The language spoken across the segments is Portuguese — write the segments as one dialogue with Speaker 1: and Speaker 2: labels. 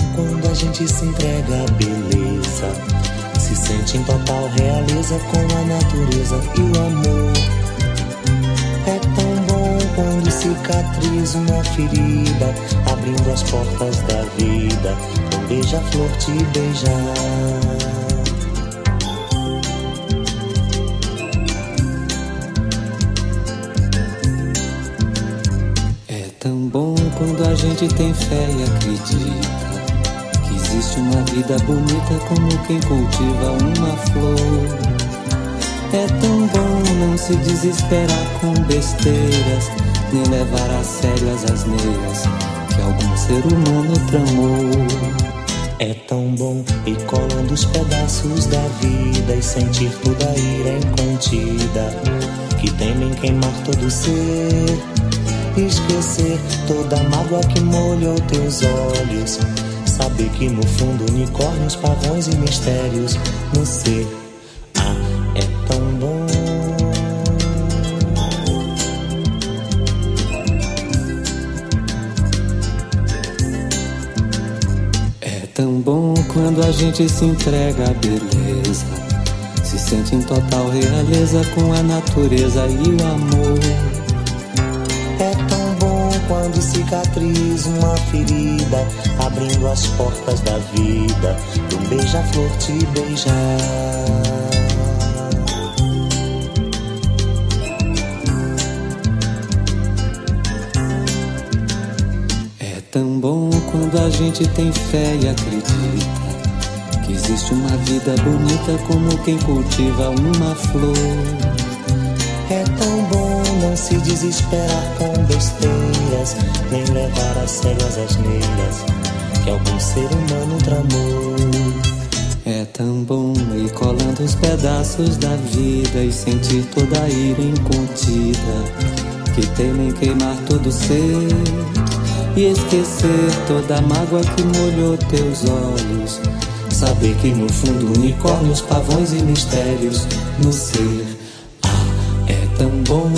Speaker 1: quando a gente se entrega à beleza, se sente em total realeza com a natureza e o amor. É tão bom quando cicatriza uma ferida, abrindo as portas da vida, um beija-flor te beijar. É tão bom quando a gente tem fé e acredita que existe uma vida bonita como quem cultiva uma flor. É tão bom não se desesperar com besteiras, nem levar a sério as asneiras que algum ser humano tramou. É tão bom ir colando os pedaços da vida e sentir toda a ira incontida que temem queimar todo ser, esquecer toda a mágoa que molhou teus olhos, saber que no fundo unicórnios, pavões e mistérios no ser. É tão bom. É tão bom quando a gente se entrega à beleza, se sente em total realeza com a natureza e o amor. É tão bom quando cicatriza uma ferida, abrindo as portas da vida, um beija-flor te beijar. É tão bom quando a gente tem fé e acredita que existe uma vida bonita como quem cultiva uma flor. É tão bom não se desesperar com besteiras, nem levar a sério as asneiras que algum ser humano tramou. É tão bom ir colando os pedaços da vida e sentir toda a ira incontida que temem queimar todo ser, e esquecer toda a mágoa que molhou teus olhos, saber que no fundo unicórnios, pavões e mistérios no ser. É tão bom.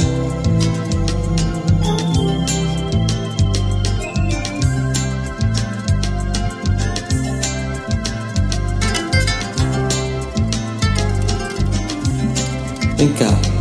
Speaker 1: Vem cá.